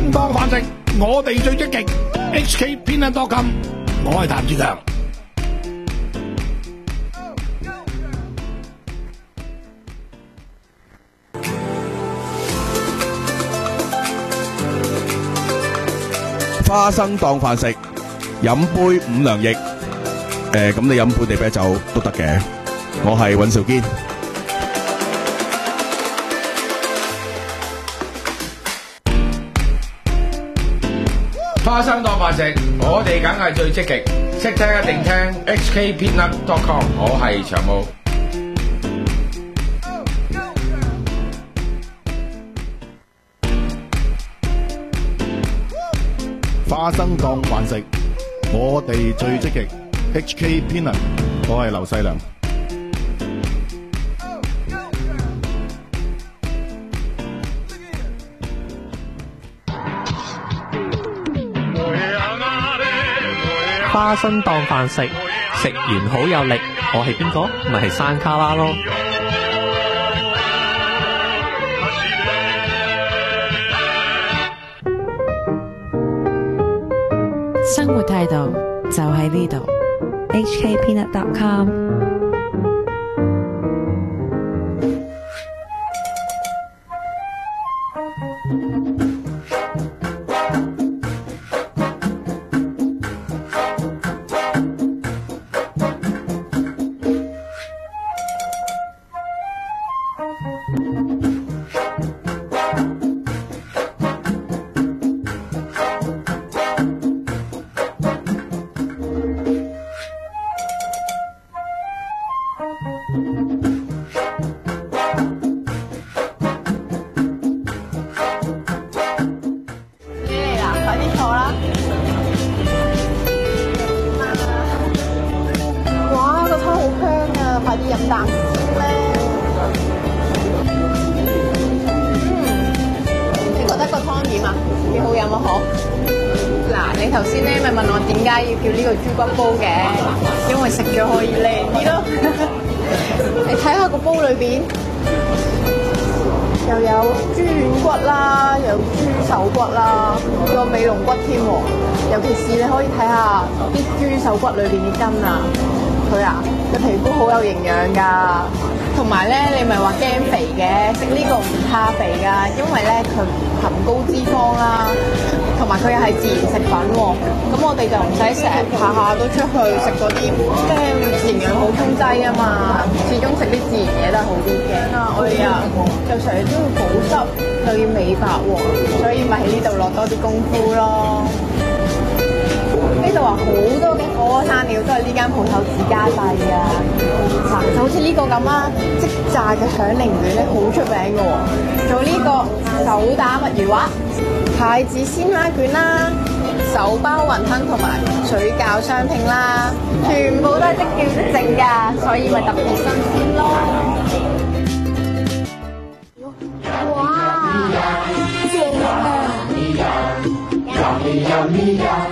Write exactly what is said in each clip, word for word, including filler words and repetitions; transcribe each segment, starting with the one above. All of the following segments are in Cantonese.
生當飯食，我哋最積極。H K Peanut dot com， 我係譚志強。 花生當飯食，飲杯五糧液。誒，咁你飲本地啤酒都得嘅。我係尹兆堅。 花生當飯食，我哋梗係最積極，識聽一定聽 H K Peanut dot com， 我係長毛。 花生當飯食，我哋最積極。H K Peanut， 我係劉細良。 花生當飯食，食完好有力。我係邊個？咪係山卡拉咯。 生活態度就喺呢度。H K Peanut dot com。 尤其是你可以睇下啲豬手骨裏邊啲筋啊，佢啊個皮膚好有營養㗎。同埋咧，你咪話驚肥嘅，食呢個唔怕肥㗎，因為咧佢唔含高脂肪啦，同埋佢又係自然食品喎。咁我哋就唔使成日下下都出去食嗰啲即係營養補充劑啊嘛，始終食啲自然嘢都係好啲嘅。啊，我哋啊就成日都要保濕，又要美白喎，所以咪喺呢度落多啲功夫咯。呢度話好多嘅火鍋山料都係呢間鋪頭自家製啊！嗱，就好似呢個咁啊，即炸嘅響鈴卷咧，好出名嘅喎。仲有呢個手打墨魚滑、太子鮮蝦卷啦、手包雲吞同埋水餃雙拼啦，全部都係即叫即整㗎，所以咪特別新鮮咯。哇！正啊！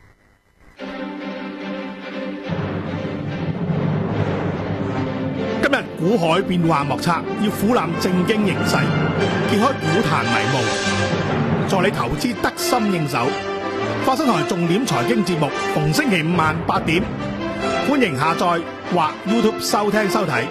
今日股海變幻莫測，要俯瞰正經形勢，揭開股壇迷霧，助你投資得心應手。花生台重點財經節目，逢星期五晚八點，歡迎下載或 YouTube 收聽收睇。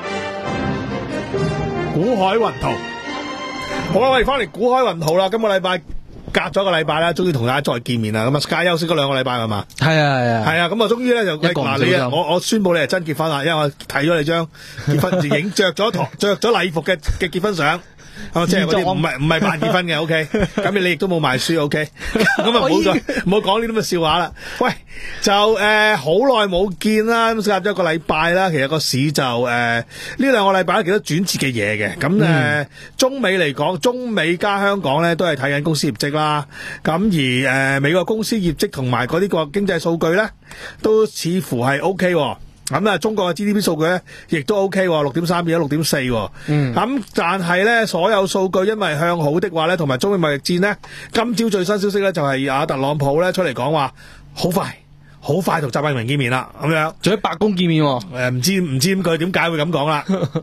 股海雲圖，好啦，我哋翻嚟股海雲圖啦。今個禮拜隔咗個禮拜啦，終於同大家再見面啦。咁啊，Sky 休息咗兩個禮拜係嘛？ 係啊係啊， 係啊。咁啊，終於咧就嗱你啊，我我宣布你係真結婚啦，因為我睇咗你張結婚照影，着咗堂着咗禮服嘅嘅結婚相。哦，即係嗰啲唔係唔係辦結婚嘅 ，OK， 咁你亦都冇賣書 ，OK， 咁啊唔好再唔好講呢啲咁嘅笑話啦。喂，就誒好耐冇見啦，咁隔咗一個禮拜啦，其實個市就誒呢兩個禮拜都幾多轉折嘅嘢嘅。咁誒、嗯呃、中美嚟講，中美加香港咧都係睇緊公司業績啦。咁而誒、呃、美國公司業績同埋嗰啲個經濟數據咧，都似乎係 OK。咁啊，中國嘅 G D P 數據咧，亦都 OK，六點三變咗六點四。嗯。咁但係咧，所有數據因為向好的話咧，同埋中美貿易戰咧，今朝最新消息咧就係阿特朗普咧出嚟講話，好快，好快同習近平見面啦，咁樣。 仲喺白宮見面喎。 誒，唔知唔知佢點解會咁講啦。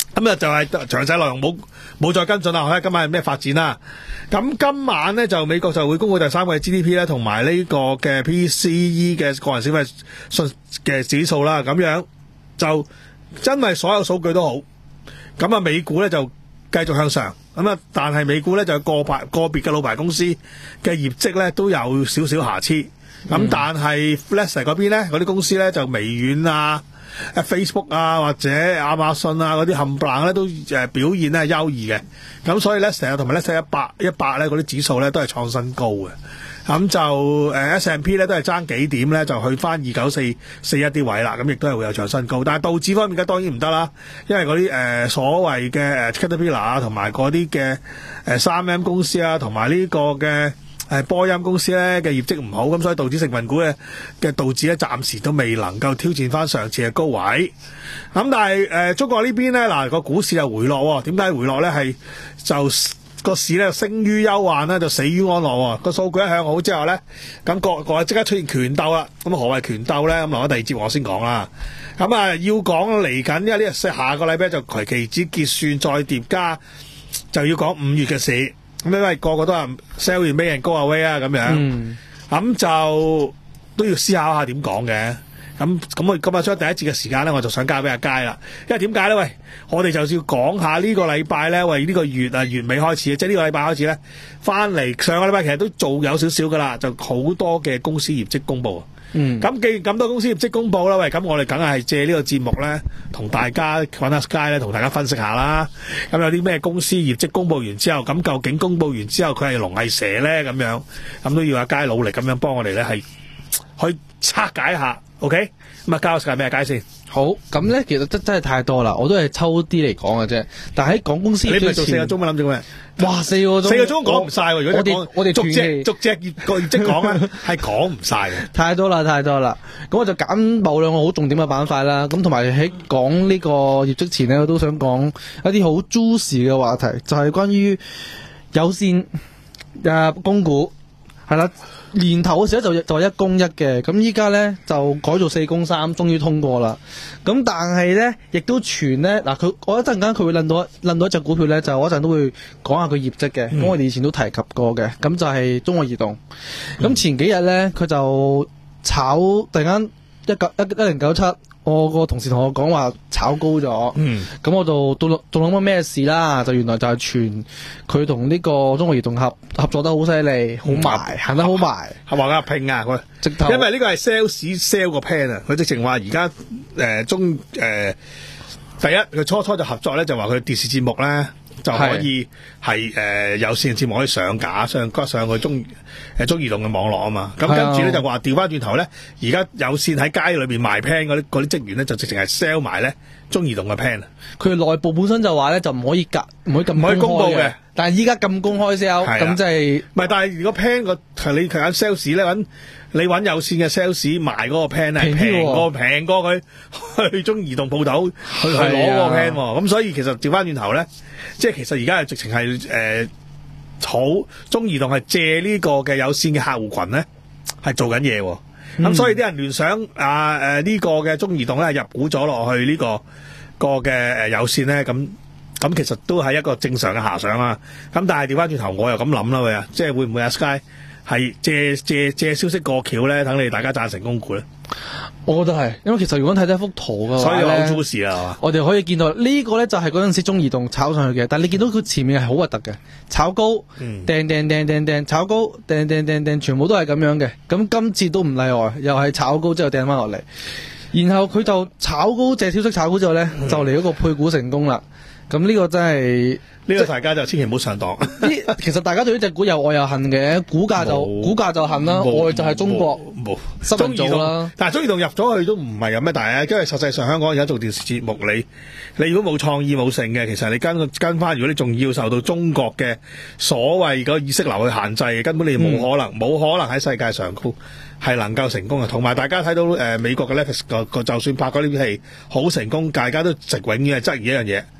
咁啊就係詳細內容冇冇再跟進啦，睇下今晚係咩發展啦。咁今晚咧就美國就會公布第三季 G D P 咧，同埋呢個嘅 P C E 嘅個人消費信嘅指數啦。咁樣就真係所有數據都好，咁啊美股咧就繼續向上。咁啊，但係美股咧就有個牌個別嘅老牌公司嘅業績咧都有少少瑕疵。咁、嗯、但係 Nasdaq 嗰邊咧，嗰啲公司咧就微軟啊、Facebook 啊或者亞馬遜啊嗰啲冚唪唥咧都誒表現咧係優異嘅。咁所以 Nasdaq 同埋 Nasdaq 一百一百咧嗰啲指數咧都係創新高嘅。咁就誒 S and P 咧都係爭幾點咧，就去翻二九四四一啲位啦。咁亦都係會有創新高。但係道指方面嘅當然唔得啦，因為嗰啲誒所謂嘅誒 Caterpillar 啊，同埋嗰啲嘅誒三 M 公司啊，同埋呢個嘅誒波音公司咧嘅業績唔好，咁所以道指成分股嘅嘅道指咧暫時都未能夠挑戰翻上次嘅高位。咁但係誒、呃、中國呢邊咧嗱個股市又回落，點解回落咧？係就個市咧生於憂患咧，就死於安樂。個數據一向好之後咧，咁各個即刻出現權鬥啦。咁何謂權鬥咧？咁留喺第二節我先講啦。咁啊要講嚟緊，因為呢日下個禮拜就期指結算再疊加，就要講五月嘅市。咁因為個個都係 sell 完 May and go away 啊咁樣，咁、嗯、就都要思考下點講嘅。咁咁我今日將第一節嘅時間咧，我就想交俾阿佳啦。因為點解咧？喂，我哋就要講下呢個禮拜咧，喂呢、呢個月啊月尾開始，即係呢個禮拜開始咧，翻嚟上個禮拜其實都做有少少噶啦，就好多嘅公司業績公佈。嗯，咁既然咁多公司業績公佈啦，喂，咁我哋梗係借呢個節目咧，同大家揾阿佳咧，同大家分析下啦。咁有啲咩公司業績公佈完之後，咁究竟公佈完之後佢係龍係蛇咧？咁樣咁都要阿佳努力咁樣幫我哋咧，係去拆解下。OK，咁啊，交個時間俾阿佳先。 好，咁咧其實真真係太多啦，我都係抽啲嚟講嘅啫。但係喺講公司業績前， 你咪做四個鐘，諗住咩？ 哇，四個鐘， 四個鐘講唔晒喎。如果我哋我哋逐隻逐隻業個業績講咧，係講唔晒嘅。 太多啦，太多啦。咁我就揀某兩個好重點嘅板塊啦。咁同埋喺講呢個業績前咧，我都想講一啲好 juicy 嘅話題，就係、是、關於有線誒供股係啦。年頭嘅時候就就係一供一嘅，咁依家咧就改做四供三，終於通過啦。咁但係咧，亦都傳咧嗱，佢我一陣間佢會諗到諗到一隻股票咧，就我一陣都會講下佢業績嘅。咁、嗯、我哋以前都提及過嘅，咁就係中國移動。咁、嗯、前幾日咧，佢就炒突然間一九一一零九七。我個同事同我講話炒高咗，嗯，咁我就到仲諗緊咩事啦？就原來就係傳佢同呢個中國移動合合作得好犀利，好埋，行得好埋， 係話佢拼啊佢，直頭，因為呢個係 sales sell 個 plan 啊，佢直情話而家誒中誒、呃、第一佢初初就合作咧，就話佢電視節目咧。就可以係誒、呃、有線節目可以上架上上去中誒中移動嘅網絡啊嘛，咁跟住咧就話調翻轉頭咧，而家有線喺街裏邊賣 plan 嗰啲嗰啲職員咧就直情係 sell 埋咧中移動嘅 plan。佢內部本身就話咧就唔可以隔唔可以咁唔可以公佈嘅，但係依家咁公開 sell， 咁即係唔係？但係如果 plan 個你睇 sales 咧揾。你揾有線嘅 sales 賣嗰個 plan 咧，平過平過佢去中移動鋪頭去去攞嗰個 plan 喎，咁所以其實調翻轉頭咧，即係其實而家係直情係誒好中移動係借呢個嘅有線嘅客戶群咧係做緊嘢，咁、嗯、所以啲人聯想啊誒呢、呃這個嘅中移動咧入股咗落去呢、這個個嘅誒有線咧，咁咁其實都係一個正常嘅遐想啦。咁但係調翻轉頭我又咁諗啦，喂啊，即係會唔會阿 Sky？係借借借消息過橋咧，等你大家贊成供股咧。 我覺得係，因為其實如果睇睇幅圖嘅話， 所以好 juicy 啊，係嘛？ 我哋可以見到呢個咧就係嗰陣時中移動炒上去嘅，但係你見到佢前面係好核突嘅，炒高，掟掟掟掟掟，炒高，掟掟掟掟，全部都係咁樣嘅。咁今次都唔例外，又係炒高之後掟翻落嚟，然後佢就炒高借消息炒高之後咧，嗯、就嚟一個配股成功啦。咁呢個真係呢、這個大家就千祈唔好上當。 其實大家對呢隻股又愛又恨嘅，股價就股價就恨啦，愛就係中國冇中移動啦。 但係中移動入咗去都唔係有咩大啊，因為實際上香港而家做電視節目，你你如果冇創意冇性嘅，其實你跟跟翻，如果你仲要受到中國嘅所謂個意識流去限制，根本你冇可能冇、嗯、可能喺世界上高係能夠成功嘅。同埋大家睇到誒、呃、美國嘅 Netflix 個就算拍嗰啲戲好成功，大家都直永遠係質疑一樣嘢。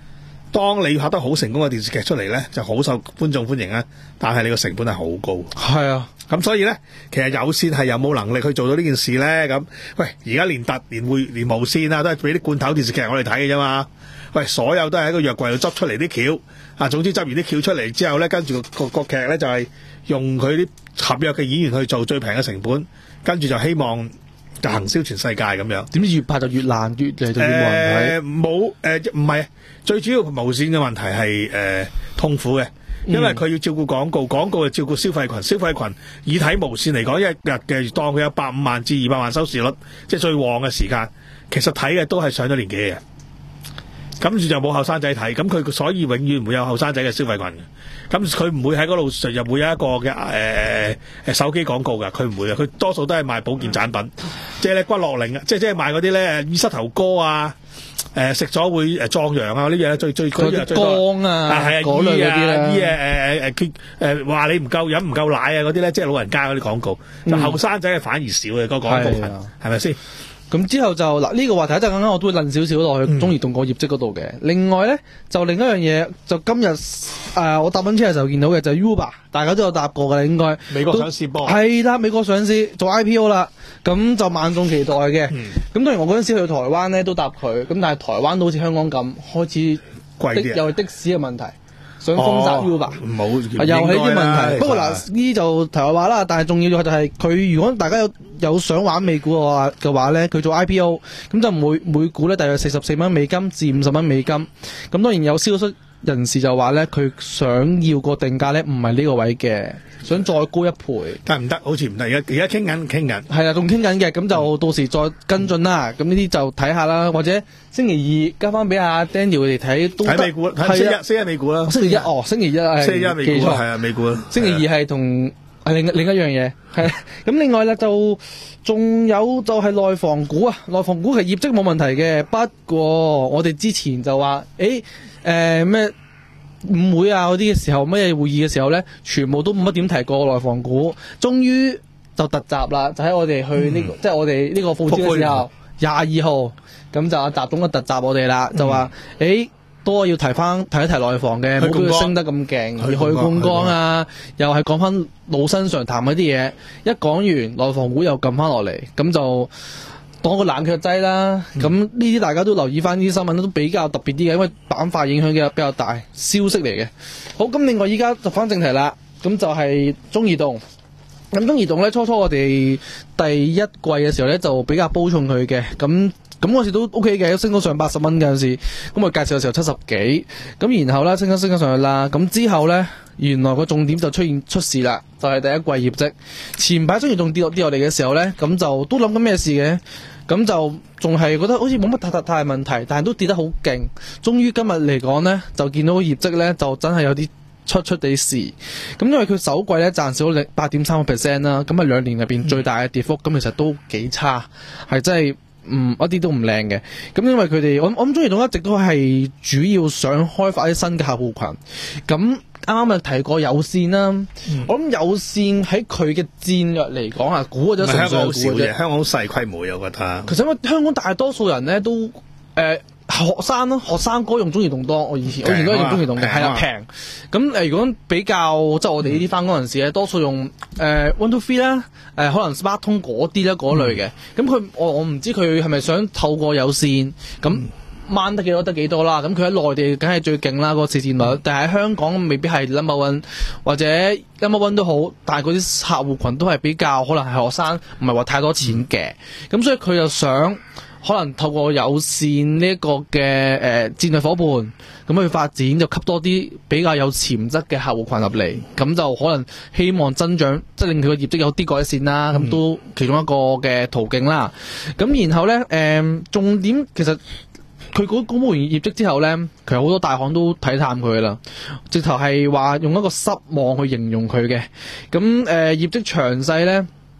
當你拍得好成功嘅電視劇出嚟咧，就好受觀眾歡迎啊，但係你個成本係好高。 係啊， 咁所以咧，其實有線係有冇能力去做到呢件事咧？咁喂，而家連特連會連無線啊，都係俾啲罐頭電視劇我哋睇嘅啫嘛。喂，所有都係喺個藥櫃度執出嚟啲橋啊，總之執完啲橋出嚟之後咧，跟住個個個劇咧就係、是、用佢啲合約嘅演員去做最平嘅成本，跟住就希望就行銷全世界咁樣。 點知越拍就越爛，越嚟就越冇人睇。 冇誒，唔係最主要無線嘅問題係誒、呃、痛苦嘅。因為佢要照顧廣告，廣告就照顧消費群，消費群以睇無線嚟講，一日嘅當佢有百五萬至二百萬收視率，即係最旺嘅時間，其實睇嘅都係上咗年紀嘅人，跟住就冇後生仔睇，咁佢所以永遠唔會有後生仔嘅消費群嘅，咁佢唔會喺嗰度上又會有一個嘅誒誒手機廣告㗎，佢唔會嘅，佢多數都係賣保健產品，即係咧骨骼靈啊，即係即係賣嗰啲咧醫膝頭哥啊。誒食咗會誒壯陽啊！呢樣最最嗰啲最多光啊， 係啊， 嗰類嗰啲啦， 醫誒誒誒誒誒話你唔夠飲唔夠奶啊嗰啲咧，即係老人家嗰啲廣告，就後生仔係反而少嘅個廣告群，係咪先？咁之後就嗱呢個話題一陣間我都會論少少落去中移動個業績嗰度嘅。另外咧就另一樣嘢，就今日誒我搭緊車嘅時候見到嘅就係 Uber， 大家都有搭過嘅應該。 美國上市波係啦，美國上市做 I P O 啦，咁就萬眾期待嘅。咁、嗯、當然我嗰陣時去台灣咧都搭佢，咁但係台灣都好似香港咁開始貴啲， 又係的士嘅問題。想封殺 Uber， 冇、哦、 又係呢啲問題。不過嗱，呢就題外話啦。但係重要嘅就係佢，如果大家有有想玩美股嘅話嘅話咧，佢做 I P O， 咁就每每股咧大約四十四蚊美金至五十蚊美金。咁當然有消息人士就話咧，佢想要個定價咧唔係呢個位嘅，想再高一倍。但係唔得，好似唔得。而家而家傾緊傾緊。係啊，仲傾緊嘅。咁就到時再跟進啦。咁呢啲就睇下啦，或者星期二交翻俾阿 Daniel 佢哋睇。睇美股，睇星期一，星期一美股啦。星期一哦，星期一係。星期一美股係啊，美股啦。星期二係同係另另一樣嘢。係。咁另外咧就仲有就係內房股啊，內房股其實業績冇問題嘅，不過我哋之前就話誒。誒咩五會啊嗰啲嘅時候，乜嘢會議嘅時候咧，全部都冇乜點提過內房股。終於就突襲啦，就喺我哋去呢、這個，嗯、即係我哋呢個報紙嘅時候，廿二號咁就阿習總嘅突襲我哋啦，嗯、就話誒、欸、都要提翻提一提內房嘅，冇俾佢升得咁勁，而去槓桿啊，又係講翻老生常談嗰啲嘢。一講完內房股又撳翻落嚟，咁就當個冷卻劑啦，咁呢啲大家都留意翻呢啲新聞都比較特別啲嘅，因為板塊影響嘅比較大，消息嚟嘅。好，咁另外依家就翻正題啦，咁就係中移動。咁中移動咧，初初我哋第一季嘅時候咧就比較煲重佢嘅，咁咁嗰時都 OK 嘅，升到上八十蚊嗰陣時，咁我介紹嘅時候七十幾，咁然後咧升咗升咗上去啦，咁之後咧原來個重點就出現出事啦，就係、是、第一季業績。前排中移動跌落跌落嚟嘅時候咧，咁就都諗緊咩事嘅。咁就仲係覺得好似冇乜太太大問題，但係都跌得好勁。終於今日嚟講呢，就見到業績呢，就真係有啲出出地事。咁因為佢首季呢，賺少咗八點三個 percent 啦，咁係兩年入邊最大嘅跌幅，咁、嗯、其實都幾差，係真係唔一啲都唔靚嘅。咁因為佢哋我我諗中移動一直都係主要想開發一啲新嘅客戶群。咁啱啱咪提過有線啦，嗯、我諗有線喺佢嘅戰略嚟講啊，估咗純粹估嘅啫。香港好細規模，我覺得。其實因為香港大多數人咧都誒、呃、學生咯，學生哥用中移動多。我以前我以前都係用中移動嘅，係啦平。咁誒、呃，如果比較即係我哋呢啲翻工人士咧，嗯、多數用誒、呃、one two three 啦，誒、呃、可能 Smart 通嗰啲咧嗰類嘅。咁佢、嗯、我我唔知佢係咪想透過有線咁。嗯掹得幾多得幾多啦，咁佢喺內地梗係最勁啦，個市佔率，但係喺香港未必係 number one 或者 number one 都好，但係嗰啲客戶群都係比較可能係學生，唔係話太多錢嘅，咁、嗯、所以佢就想可能透過有線呢一個嘅誒、呃、戰略伙伴咁去發展，就吸多啲比較有潛質嘅客戶群入嚟，咁就可能希望增長，即係令佢個業績有啲改善啦，咁、嗯、都其中一個嘅途徑啦。咁然後咧誒、呃、重點其實。佢嗰公布完業績之後咧，其實好多大行都睇淡佢啦，直頭係話用一個失望去形容佢嘅。咁誒、呃、業績詳細咧，就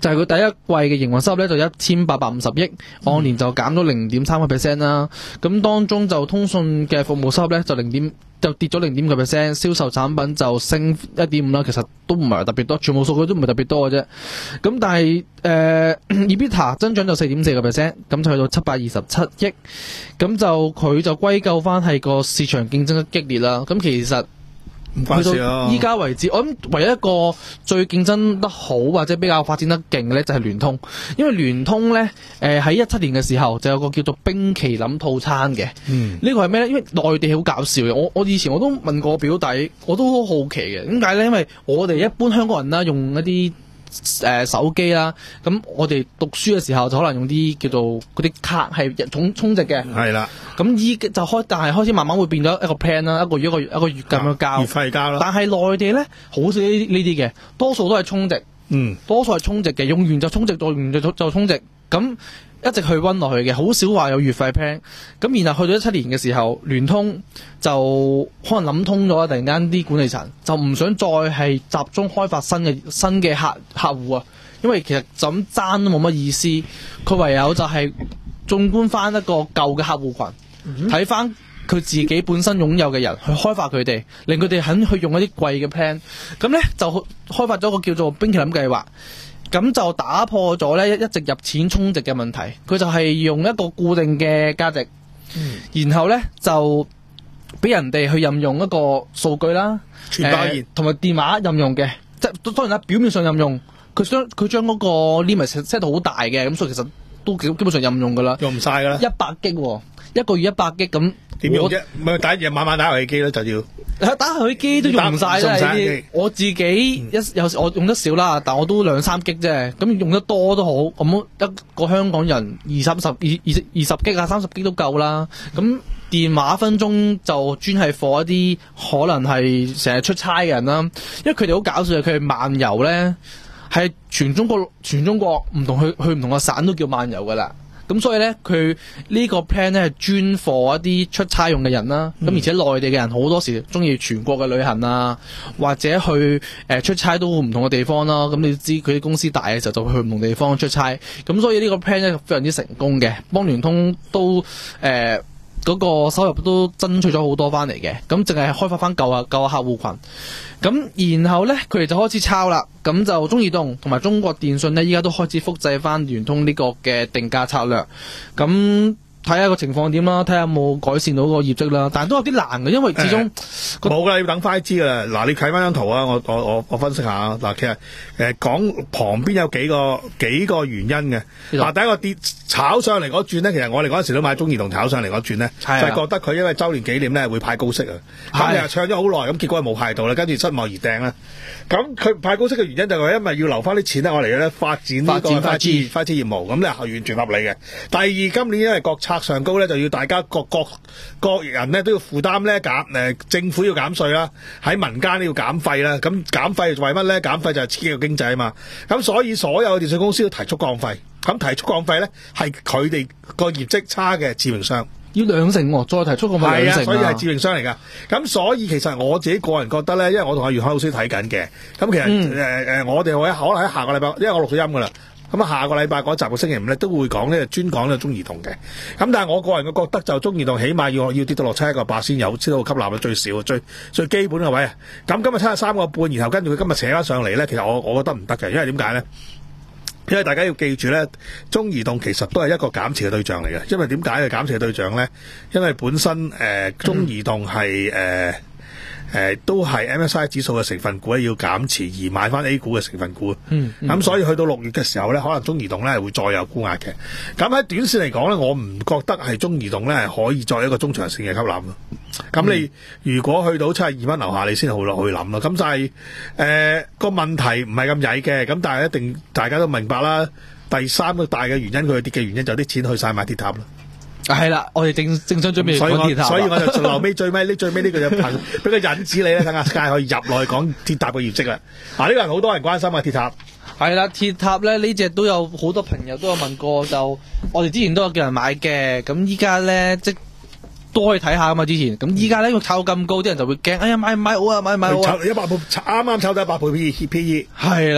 就係佢第一季嘅營運收入咧就一千八百五十億，按年就減咗零點三個 percent 啦。咁當中就通訊嘅服務收入咧就零點就跌咗零點個 percent，銷售產品就升一點五啦。其實都唔係特別多，全部數據都唔係特別多嘅啫。咁但係誒 EBITDA 增長就四點四個 percent，咁就去到七百二十七億。咁就佢就歸咎翻係個市場競爭得激烈啦。咁其實去到依家為止，我諗唯一一個最競爭得好或者比較發展得勁嘅咧，就係聯通。因為聯通咧，誒喺一七年嘅時候就有個叫做冰淇淋套餐嘅。嗯，呢個係咩咧？因為內地好搞笑嘅。我我以前我都問過表弟，我都好好奇嘅。點解咧？因為我哋一般香港人啦，用一啲誒、呃、手機啦，咁我哋讀書嘅時候就可能用啲叫做嗰啲卡係日充充值嘅。係啦。咁依就開，但係開始慢慢會變咗一個 plan 啦，一個月一個月一個月咁樣交。月費交啦。但係內地咧好少呢呢啲嘅，多數都係充值。嗯。多數係充值嘅，用完就充值，用完就就充值。咁一直去溫落去嘅，好少話有月費 plan。咁然後去到一七年嘅時候，聯通就可能諗通咗，突然間啲管理層就唔想再係集中開發新嘅新嘅客客戶啊，因為其實就咁爭都冇乜意思。佢唯有就係縱觀翻一個舊嘅客戶群，睇翻佢自己本身擁有嘅人去開發佢哋，令佢哋肯去用一啲貴嘅 plan。咁咧就開發咗個叫做冰淇淋計劃。咁就打破咗咧一直入錢充值嘅問題，佢就係用一個固定嘅價值，嗯、然後咧就俾人哋去任用一個數據啦，傳代言同埋電話任用嘅，即係當然啦，表面上任用，佢將佢將嗰個 limit set 到好大嘅，咁所以其實都基本上任用噶啦，用唔晒噶啦，一百 G 一個月一百 G 咁點用啫？咪打日晚晚打遊戲機咯，就要。打遊戲機都用唔晒啦，呢啲我自己一有時我用得少啦，但我都兩三 G 啫，咁用得多都好，咁一個香港人二三十二二二十 G 啊，三十 G 都夠啦。咁電話分鐘就專係貨一啲可能係成日出差嘅人啦，因為佢哋好搞笑嘅，佢哋漫遊咧係全中國全中國唔同去去唔同嘅省都叫漫遊噶啦。咁所以咧，佢呢個 plan 咧係專貨一啲出差用嘅人啦。咁、嗯、而且內地嘅人好多時中意全國嘅旅行啊，或者去誒、呃、出差都唔同嘅地方啦。咁你知佢啲公司大嘅時候就會去唔同地方出差。咁所以呢個 plan 咧非常之成功嘅，幫聯通都誒。呃嗰個收入都爭取咗好多翻嚟嘅，咁淨係開發翻舊啊舊客戶群，咁然後咧佢哋就開始抄啦，咁就中移動同埋中國電信咧，依家都開始複製翻聯通呢個嘅定價策略，咁睇下個情況點啦，睇下有冇改善到個業績啦，但係都有啲難嘅，因為始終冇噶啦，要等 五 G 噶啦。嗱，你睇翻張圖啊，我我我我分析下嗱，其實誒講旁邊有幾個幾個原因嘅。嗱，第一個跌炒上嚟嗰轉咧，其實我哋嗰陣時都買中移動炒上嚟嗰轉咧，就係覺得佢因為週年紀念咧會派高息啊。咁你又唱咗好耐，咁結果係冇派到啦，跟住失望而掟啦。咁佢派高息嘅原因就係因為要留翻啲錢咧，我嚟咧發展呢個 五 G 五 G 業務，咁咧係完全合理嘅。第二，今年因為國策上高咧，就要大家各各各人咧都要負擔咧減誒，政府要減稅啦，喺民間都要減費啦。咁減費為乜咧？減費就係刺激個經濟啊嘛。咁所以所有嘅電信公司都提速降費。咁提速降費咧係佢哋個業績差嘅致命傷。要兩成喎、哦，再提速降費兩成啊！係啊，所以係致命傷嚟噶。咁所以其實我自己個人覺得咧，因為我同阿袁海老師睇緊嘅。咁其實誒誒、嗯呃，我哋會可能喺下個禮拜，因為我錄咗音噶啦。咁啊，下個禮拜嗰集嘅星期五咧，都會講呢，專講呢個中移動嘅。咁但係我個人嘅覺得就中移動起碼要要跌到落七一個八先有，先到吸納嘅最少最最基本嘅位。咁今日七十三個半，然後跟住佢今日扯翻上嚟咧，其實我我覺得唔得嘅，因為點解咧？因為大家要記住咧，中移動其實都係一個減持嘅對象嚟嘅。因為點解係減持嘅對象咧？因為本身誒、呃、中移動係誒。呃誒、呃，都係 M S C I 指數嘅成分股咧，要減持而買翻 A 股嘅成分股。嗯，咁、嗯、所以去到六月嘅時候咧，可能中移動咧係會再有沽壓嘅。咁喺短線嚟講咧，我唔覺得係中移動咧係可以作為一個中長線嘅吸納咯。咁你、嗯、如果去到七十二蚊樓下，你先好落去諗咯。咁就係誒個問題唔係咁曳嘅。咁但係一定大家都明白啦。第三個大嘅原因，佢跌嘅原因就啲錢去晒買鐵塔啦。係啦，我哋正正想準備講鐵塔，所以我就留尾最尾呢最尾呢個就憑俾個引子你咧，等阿 Sky 可以入落去講鐵塔嘅業績啦。嗱，呢個人好多人關心啊，鐵塔係啦，鐵塔咧呢隻都有好多朋友都有問過，就我哋之前都有叫人買嘅，咁依家咧即都可以睇下啊嘛。之前咁依家咧要炒咁高，啲人就會驚，哎呀買唔買好啊，買唔買好啊？一百倍啱啱炒到一百倍 P E，係啦。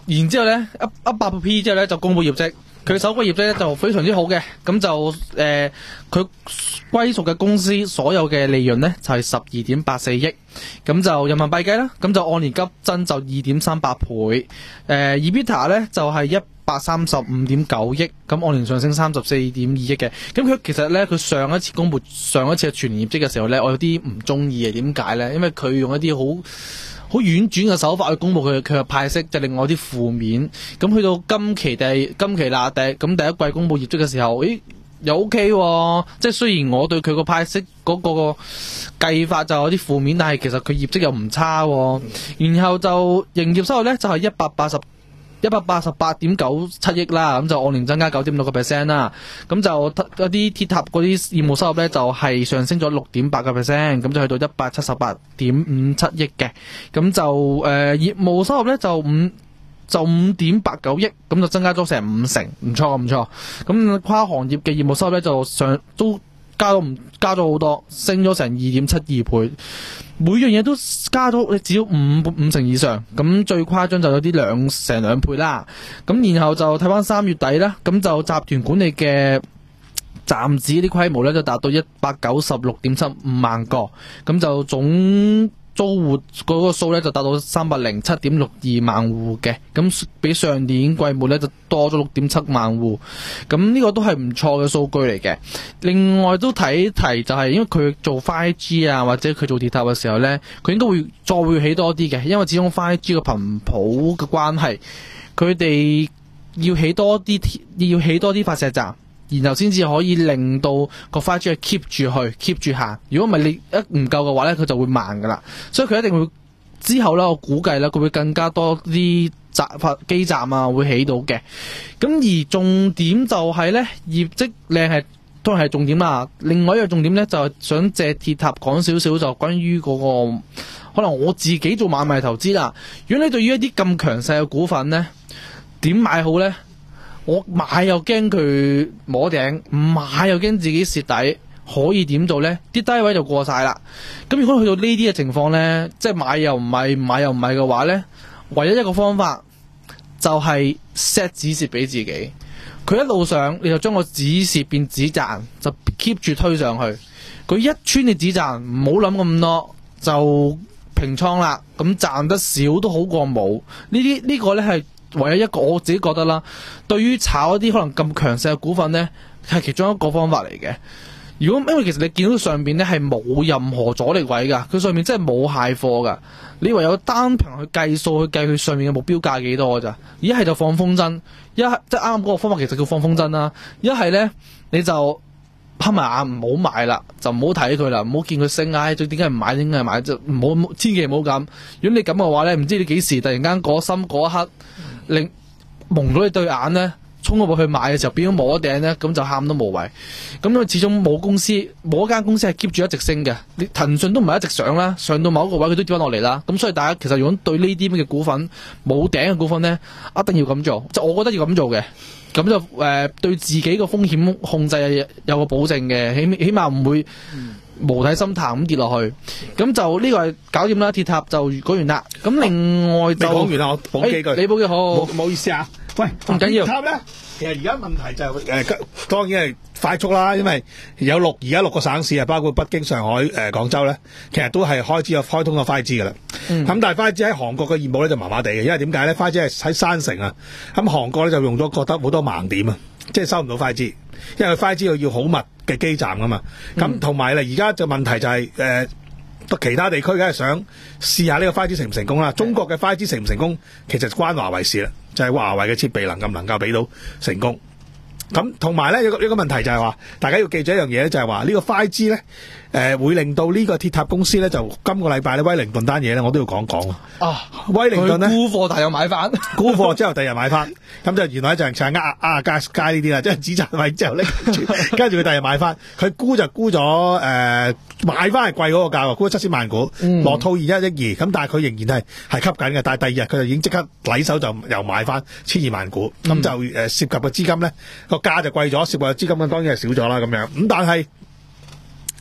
然之後咧一一百 P 之後咧就公布業績。佢首個業績咧就非常之好嘅，咁就誒佢歸屬嘅公司所有嘅利潤咧就係十二點八四億，咁就人民幣計啦，咁就按年急增就二點三八倍，誒、呃、EBITDA 咧就係一百三十五點九億，咁按年上升三十四點二億嘅，咁佢其實咧佢上一次公布上一次嘅全年業績嘅時候咧，我有啲唔中意嘅，點解咧？因為佢用一啲好好婉轉嘅手法去公布佢佢嘅派息，就令我啲負面。咁去到今期第今期啦，第咁第一季公布業績嘅時候，誒又 OK 喎。即係雖然我對佢個派息嗰個計法就有啲負面，但係其實佢業績又唔差喎。然後就營業收入咧就係一百八十。一百八十八點九七億啦，咁就按年增加九點六個 percent 啦，咁就嗰啲鐵塔嗰啲業務收入咧就係上升咗六點八個 percent，咁就去到一百七十八點五七億嘅，咁就誒、呃、業務收入咧就五就五點八九億，咁就增加咗成五成，唔錯唔錯，咁跨行業嘅業務收入咧就上都加咗唔加咗好多，升咗成二點七二倍。每樣嘢都加到你只要五五成以上，咁最誇張就有啲兩成兩倍啦。咁然後就睇翻三月底啦，咁就集團管理嘅站址啲規模咧就達到一百九十六點七五萬個，咁就總租戶嗰個數咧就達到三百零七點六二萬戶嘅，咁比上年季末咧就多咗六點七萬戶，咁呢個都係唔錯嘅數據嚟嘅。另外都睇提就係因為佢做 五 G 啊，或者佢做鐵塔嘅時候咧，佢應該會再會起多啲嘅，因為始終五 G 嘅頻譜嘅關係，佢哋要起多啲要起多啲發射站。然後先至可以令到個 五 G 係 keep 住去 keep 住行，如果唔係你一唔夠嘅話咧，佢就會慢噶啦。所以佢一定會之後咧，我估計咧佢會更加多啲站發基站啊會起到嘅。咁而重點就係咧業績靚係都係重點啦。另外一個重點咧就係想借鐵塔講少少就關於嗰個可能我自己做買賣投資啦。如果你對於一啲咁強勢嘅股份咧，點買好咧？我買又驚佢摸頂，唔買又驚自己蝕底，可以點做呢？啲低位就過晒啦。咁如果去到呢啲嘅情況呢，即係買又唔係，唔買又唔係嘅話呢，唯一一個方法就係 set 止蝕俾自己。佢一路上，你就將個止蝕變止賺，就 keep 住推上去。佢一穿你止賺，唔好諗咁多，就平倉啦。咁賺得少都好過冇。呢啲呢個呢係唯一一個我自己覺得啦，對於炒一啲可能咁強勢嘅股份呢，係其中一個方法嚟嘅。如果因為其實你見到上邊呢係冇任何阻力位噶，佢上面真係冇蟹貨噶，你唯有單憑去計數去計佢上面嘅目標價幾多咋？一係就放風箏，一係即係啱啱嗰個方法其實叫放風箏啦。一係呢，你就黑埋眼唔好買啦，就唔好睇佢啦，唔好見佢升，唉，最點解唔買？點解唔買？就唔好，千祈唔好咁。如果你咁嘅話呢，唔知你幾時突然間嗰心嗰一刻。令蒙咗你對眼咧，衝入去買嘅時候變咗冇得頂咧，咁就喊都無謂。咁因為始終冇公司冇一間公司係 keep 住一直升嘅，你騰訊都唔係一直上啦，上到某一個位佢都跌翻落嚟啦。咁所以大家其實如果對呢啲咁嘅股份冇頂嘅股份咧，一定要咁做，就我覺得要咁做嘅。咁就誒、呃、對自己個風險控制有個保證嘅，起起碼唔會無底深潭咁跌落去。咁就呢個係搞掂啦，鐵塔就講完啦。咁另外就講完啦，我補幾句。 你補嘅好， 唔好意思啊。喂， 唔緊要。 鐵塔咧，其實而家問題就係、是、誒、呃，當然係快速啦，因為有六而家六個省市啊，包括北京、上海、誒、呃、廣州咧，其實都係開始有開通個 五 G 噶啦。咁、嗯、但係 五 G 喺韓國嘅業務咧就麻麻地嘅，因為點解咧？五 G 係喺山城啊，咁韓國咧就用咗覺得好多盲點啊，即係收唔到 五 G， 因為 五 G 要好密嘅基站噶嘛。咁同埋咧，而家就問題就係、是、誒。呃其他地區梗係想試下呢個 五 G 成唔成功啦。中國嘅 五 G 成唔成功，其實關華為事啦，就係、是、華為嘅設備能夠唔能夠俾到成功。咁同埋咧，有個有個問題就係話，大家要記住一樣嘢咧，就係話呢個 五 G 咧，誒、呃、會令到呢個鐵塔公司咧，就今個禮拜咧威靈頓單嘢咧，我都要講講啊。威靈頓咧沽貨，但又買翻， 沽貨之後第二日買翻，咁就原來就係就係呃呃加加呢啲啦，即係止賺位之後咧，跟住佢第二日買翻，佢沽就沽咗誒、呃、買翻係貴嗰個價喎，沽咗七千萬股，落套現一億二，咁但係佢仍然係係吸緊嘅，但係第二日佢就已經即刻禮手就又買翻千二萬股，咁、嗯、就誒涉及嘅資金咧個價就貴咗，涉及嘅資金當然係少咗啦咁樣，咁但係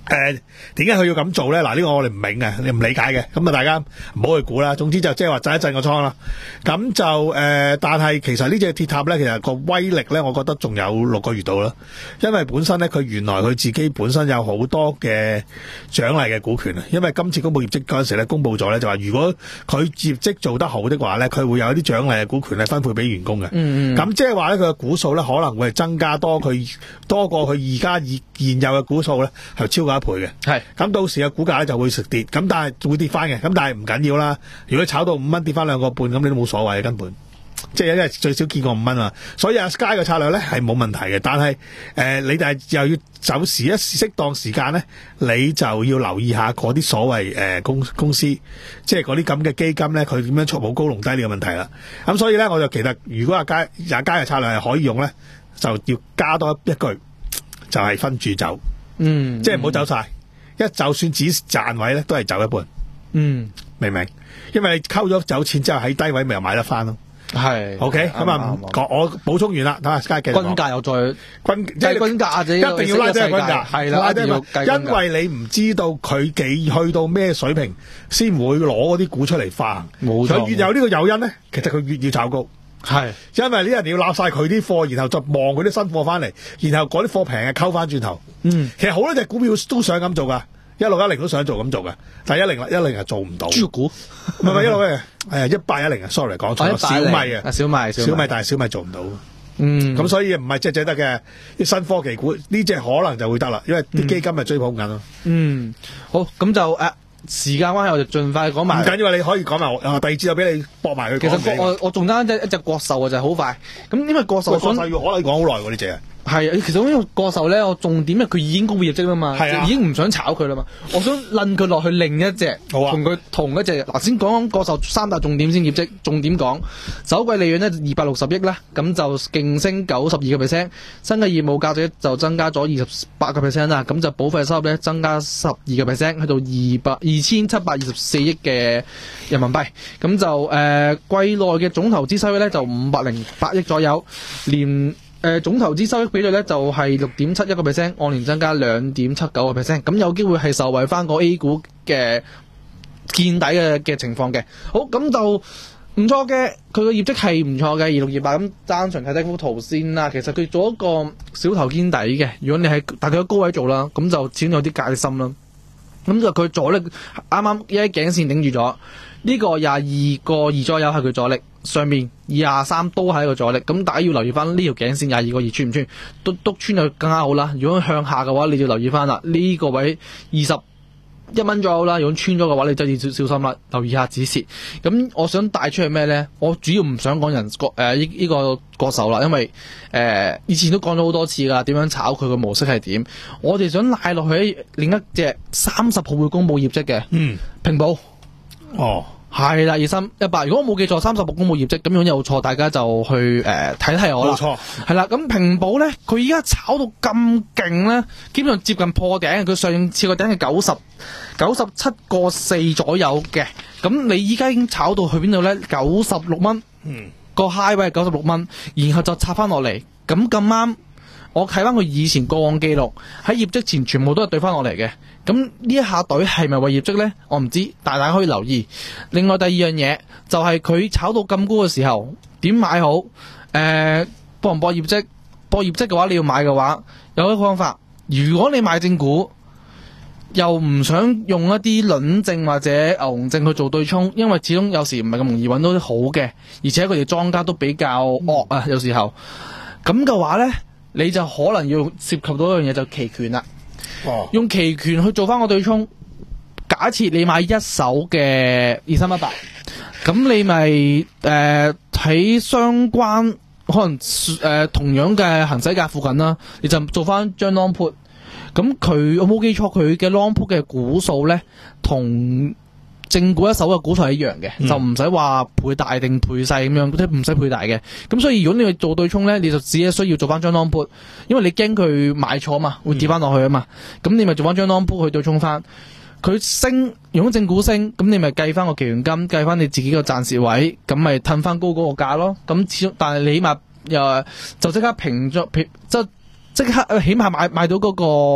誒點解佢要咁做咧？嗱，呢個我哋唔明嘅，你唔理解嘅，咁啊大家唔好去估啦。總之就即係話震一震個倉啦。咁就誒、呃，但係其實呢隻鐵塔咧，其實個威力咧，我覺得仲有六個月到啦。因為本身咧，佢原來佢自己本身有好多嘅獎勵嘅股權啊。因為今次公佈業績嗰陣時咧，公佈咗咧就話，如果佢業績做得好的話咧，佢會有一啲獎勵嘅股權係分配俾員工嘅。嗯咁即係話咧，佢嘅股數咧可能會係增加多佢多過佢而家現現有嘅股數咧，係超過一倍嘅。 係咁到時嘅股價咧就會食跌，咁但係會跌翻嘅，咁但係唔緊要啦。如果炒到五蚊跌翻兩個半，咁你都冇所謂嘅根本。即係因為最少見過五蚊啊，所以阿 Sky 嘅策略咧係冇問題嘅，但係誒、呃、你哋又要走時一適當時間咧，你就要留意下嗰啲所謂誒、呃、公公司，即係嗰啲咁嘅基金咧，佢點樣出冇高隆低呢個問題啦。咁所以咧，我就其實如果阿佳阿佳嘅策略係可以用咧，就要加多一句，就係、是、分住走， 嗯， 即係唔好走晒。一就算只賺位咧，都係走一半。 嗯， 明唔明？因為你溝咗走錢之後喺低位咪又買得翻咯。 係 OK，咁啊，我補充完啦，等下 Sky 繼續講。 均價又再均即係均價， 一定要拉低均價， 係啦， 拉低一定要計均價， 因為你唔知道佢幾去到咩水平先會攞嗰啲股出嚟發行。 冇錯， 佢越有呢個誘因咧，其實佢越要炒高。 係， 因為呢人要攬晒佢啲貨，然後就望佢啲新貨翻嚟，然後嗰啲貨平嘅溝翻轉頭。嗯，其實好多隻股票都想咁做噶。一六一零都想做咁做嘅，但係一零一零係做唔到。 豬股唔係唔係一六嘅，誒一八一零啊 ，sorry 講錯咗，小米啊， 小米小米，但係小米做唔到。 嗯， 咁所以唔係隻隻得嘅，啲新科技股呢隻可能就會得啦，因為啲基金係追捧緊咯。 嗯，好，咁就誒時間關係，我就盡快講埋。 唔緊要啊，你可以講埋，啊第二節就俾你搏埋佢。 其實我我仲爭一隻一隻國壽啊，就係好快。咁因為國壽， 國壽要可能講好耐喎呢隻。 係啊，其實因為國壽咧，我重點係佢已經公布業績啦嘛， 係啊， 已經唔想炒佢啦嘛，我想掄佢落去另一隻， 好啊， 同佢同一隻。嗱，先講講國壽三大重點先，業績重點講，首季利潤呢二百六十億啦，咁就勁升九十二個 percent，新嘅業務價值就增加咗二十八個 percent 啦，咁就保費收入咧增加十二個 percent，去到二百二千七百二十四億嘅人民幣，咁就誒、呃、季內嘅總投資收益咧就五百零八億左右，連。誒、呃、總投資收益比率咧就係六點七一個 percent，按年增加兩點七九個 percent，咁有機會係受惠翻個 A 股嘅見底嘅嘅情況嘅。好，咁就唔錯嘅，佢個業績係唔錯嘅，二六二八咁單純睇睇幅圖先啦。其實佢做一個小頭見底嘅，如果你係大概高位做啦，咁就始終有啲戒心啦。咁就佢阻力啱啱一頸線頂住咗，呢、這個廿二個二左右係佢阻力，上面廿三都係一個阻力。咁大家要留意翻呢條頸線廿二個二穿唔穿，都都穿就更加好啦。如果向下嘅話，你要留意翻啦，呢、這個位二十一蚊左右啦。如果穿咗嘅話，你真係要小心啦，留意下止蝕。咁我想帶出去咩咧？我主要唔想講人國誒呢呢個國壽啦，因為誒、呃、以前都講咗好多次㗎，點樣炒佢個模式係點。我哋想賴落去另一隻三十號會公佈業績嘅，嗯，平保，哦。係啦，二三一八。如果我冇記錯，三十號公佈業績，咁樣有錯，大家就去誒睇睇我啦。冇錯，係啦。咁平保咧，佢依家炒到咁勁咧，基本上接近破頂。佢上次個頂係九十九十七個四左右嘅。咁你依家已經炒到去邊度咧？九十六蚊。嗯。個 high 位係九十六蚊，然後就插翻落嚟。咁咁啱，我睇翻佢以前過往記錄，喺業績前全部都係對翻落嚟嘅。咁呢一下隊係咪為業績呢？我唔知，但係大家可以留意。另外第二樣嘢就係、是、佢炒到咁高嘅時候，點買好？誒、呃，博唔博業績？博業績嘅話，你要買嘅話，有一個方法。如果你買正股，又唔想用一啲輪證或者牛熊證去做對沖，因為始終有時唔係咁容易揾到啲好嘅，而且佢哋莊家都比較惡啊，有時候咁嘅話呢，你就可能要涉及到一樣嘢，就期權啦。哦、用期權去做翻個對沖，假設你買一手嘅二三一八，咁你咪誒喺相關可能誒、呃、同樣嘅行使價附近啦，你就做翻張 long put。咁佢我冇記錯，佢嘅 long put 嘅股數咧，同正股一手嘅股數係一樣嘅，嗯、就唔使話倍大定倍細咁樣，即係唔使倍大嘅。咁所以如果你去做對沖咧，你就只係需要做翻張 long put，因為你驚佢買錯嘛，會跌翻落去啊嘛。咁、嗯、你咪做翻張 long put 去對沖翻。佢升，如果正股升，咁你咪計翻個期權金，計翻你自己個暫時位，咁咪褪翻高嗰個價咯。咁始終，但係你起碼又就即刻平咗平，即即刻起碼買買到嗰個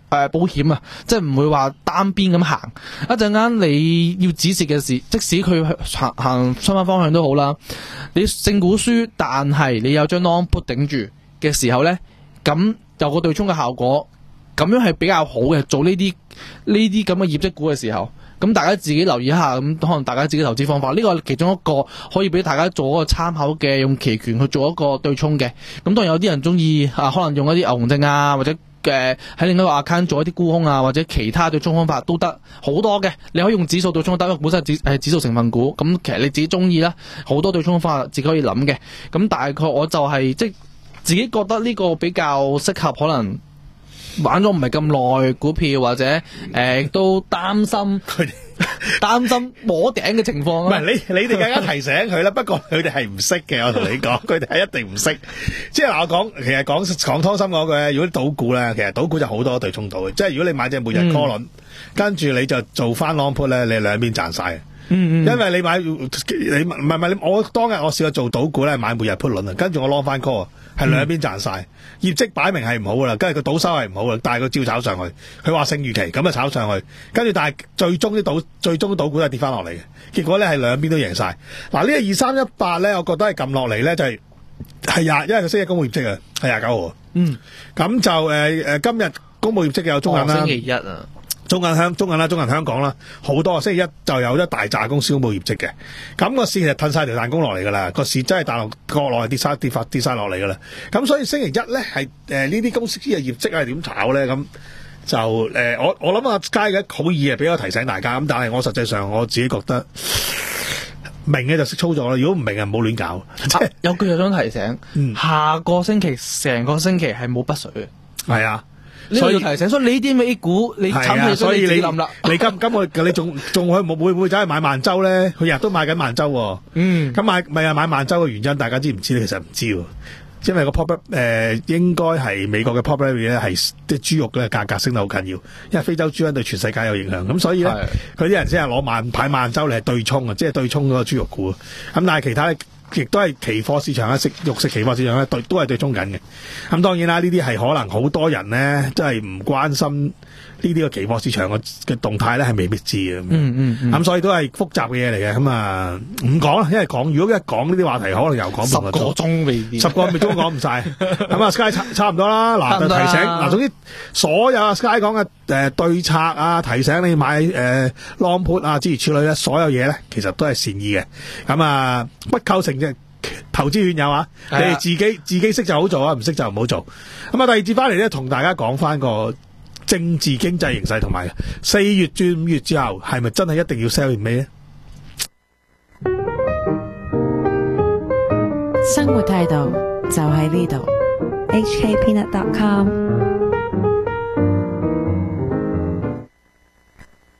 誒保險啊，即係唔會話單邊咁行。一陣間你要止蝕嘅時，即使佢行行相反方向都好啦，你正股輸，但係你有張 long put 頂住嘅時候咧，咁有個對沖嘅效果，咁樣係比較好嘅。做呢啲呢啲咁嘅業績股嘅時候，咁大家自己留意一下，咁可能大家自己投資方法，呢個係其中一個可以俾大家做一個參考嘅，用期權去做一個對沖嘅。咁當然有啲人中意啊，可能用一啲牛熊證啊，或者嘅喺另一個 account 做一啲沽空啊，或者其他對沖方法都得，好多嘅。你可以用指數對沖得，因為本身係指係指數成分股，咁其實你自己中意啦，好多對沖方法自己可以諗嘅。咁大概我就係、是、即係自己覺得呢個比較適合，可能玩咗唔係咁耐股票，或者誒、呃、都擔心佢哋擔心摸頂嘅情況。 唔係你你哋更加提醒佢啦，不過佢哋係唔識嘅，我同你講，佢哋係一定唔識。即係嗱，我講其實講講湯心嗰句，如果賭股咧，其實賭股就好多對沖到嘅。即係如果你買隻每日 call 輪，跟住你就做翻 long put 咧，你兩邊賺晒。嗯，因為你買你唔係唔係我當日我試過做賭股咧，買每日 put 輪啊，跟住我 long 翻 call 啊，係兩邊賺晒，業績擺明係唔好噶啦，跟住個賭收係唔好啦，但係佢照炒上去，佢話勝預期咁啊炒上去，跟住但係最終啲賭最終啲賭股都係跌翻落嚟嘅，結果咧係兩邊都贏晒。嗱呢個二三一八咧，我覺得係撳落嚟咧就係係廿，因為佢星期一公布業績啊，係廿九號。嗯，咁就誒誒、呃、今日公布業績嘅有中銀啦、 哦，星期一啊。 中銀香、中銀啦、中銀香港啦，好多星期一就有一大扎公司公布業績嘅，咁、個市其實褪晒條彈弓落嚟噶啦，個市真係大陸國內跌晒跌發跌晒落嚟噶啦，咁所以星期一咧係誒呢啲公司嘅業績係點炒咧？咁就誒、呃、我我諗阿佳嘅好易啊，俾我提醒大家，咁但係我實際上我自己覺得明嘅就識操作啦，如果唔明啊唔好亂搞。 啊、有句又想提醒，嗯、下個星期成個星期係冇北水嘅，係啊。所以提醒，所以你啲 A 股你慘起，所以你冧啦。你今今個你仲仲去冇會唔會走去買萬洲咧？佢日日都買緊萬洲喎。嗯，咁買咪係買萬洲嘅原因，大家知唔知咧？其實唔知喎，因為個 pop 誒、呃、應該係美國嘅 pop 咧係啲豬肉嘅價格升得好緊要，因為非洲豬瘟對全世界有影響，咁所以咧佢啲人先係攞萬買萬洲嚟係對沖啊，即係對沖嗰個豬肉股。咁但係其他咧。亦都係期貨市場咧，食肉食期貨市場咧，對都係對沖緊嘅。咁當然啦，呢啲係可能好多人咧，真係唔關心呢啲個期貨市場嘅嘅動態咧，係未必知嘅。嗯嗯嗯。咁所以都係複雜嘅嘢嚟嘅。咁啊，唔講啦，因為講如果一講呢啲話題，可能又講半個鐘。十個鐘未，十個未鐘講唔晒。咁啊，Sky 差差唔多啦。嗱，就提醒嗱，總之所有 Sky 講嘅誒對策啊，提醒你買誒、呃、long put 啊，諸如此類咧，所有嘢咧，其實都係善意嘅。咁啊，不構成嘅投資勸誘啊，你哋自己自己識就好做啊，唔識就唔好做。咁啊，第二節翻嚟咧，同大家講翻個政治經濟形勢，同埋四月轉五月之後，係咪真係一定要 sell in May 咧？ 生活態度就喺呢度。H K Peanut dot com